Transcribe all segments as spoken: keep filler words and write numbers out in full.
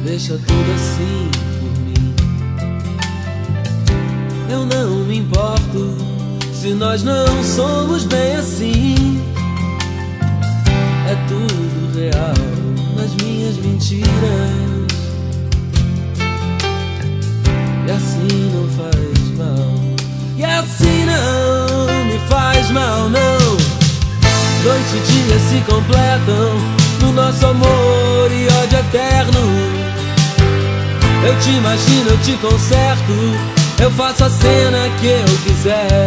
Deixa tudo assim por mim. Eu não me importo se nós não somos bem assim. É tudo real nas minhas mentiras. E assim não faz mal. E assim não me faz mal, não. Noite e dia se completam no nosso amor e ódio eterno. Eu te imagino, eu te conserto, eu faço a cena que eu quiser.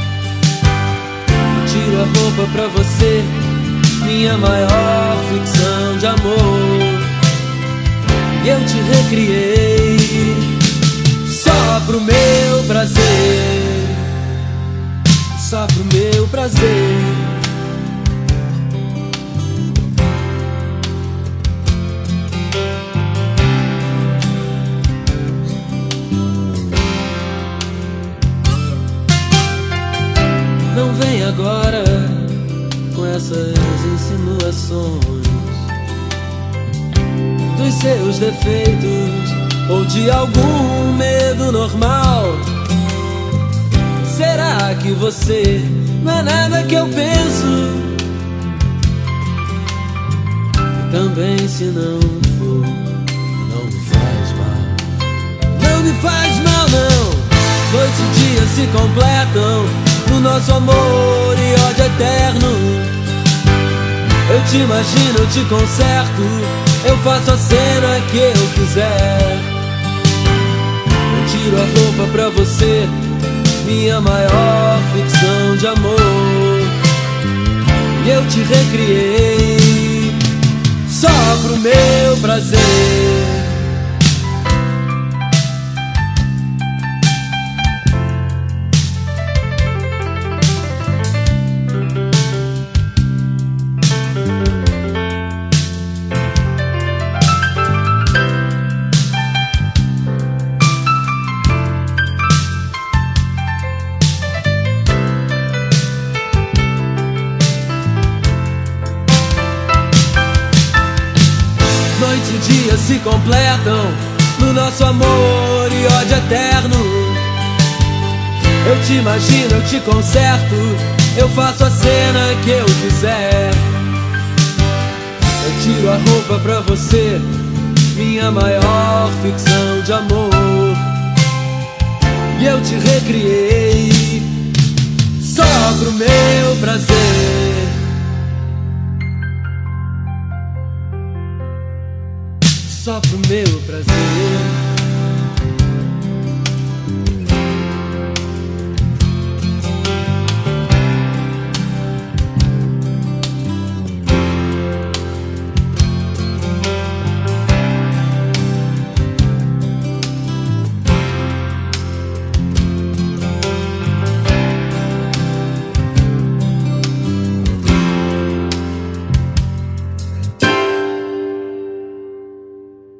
Eu tiro a roupa pra você, minha maior ficção de amor. E eu te recriei só pro meu prazer, só pro meu prazer. Não vem agora com essas insinuações dos seus defeitos ou de algum medo normal. Será que você não é nada que eu penso? E também se não for, não me faz mal. Não me faz mal, não. Noite e dia se completam no nosso amor e ódio eterno. Eu te imagino, eu te conserto, eu faço a cena que eu quiser. Eu tiro a roupa pra você, minha maior ficção de amor. E eu te recriei só pro meu prazer. Noite e dia se completam no nosso amor e ódio eterno. Eu te imagino, eu te conserto, eu faço a cena que eu quiser. Eu tiro a roupa pra você, minha maior ficção de amor. E eu te recriei só pro meu prazer, só pro meu prazer.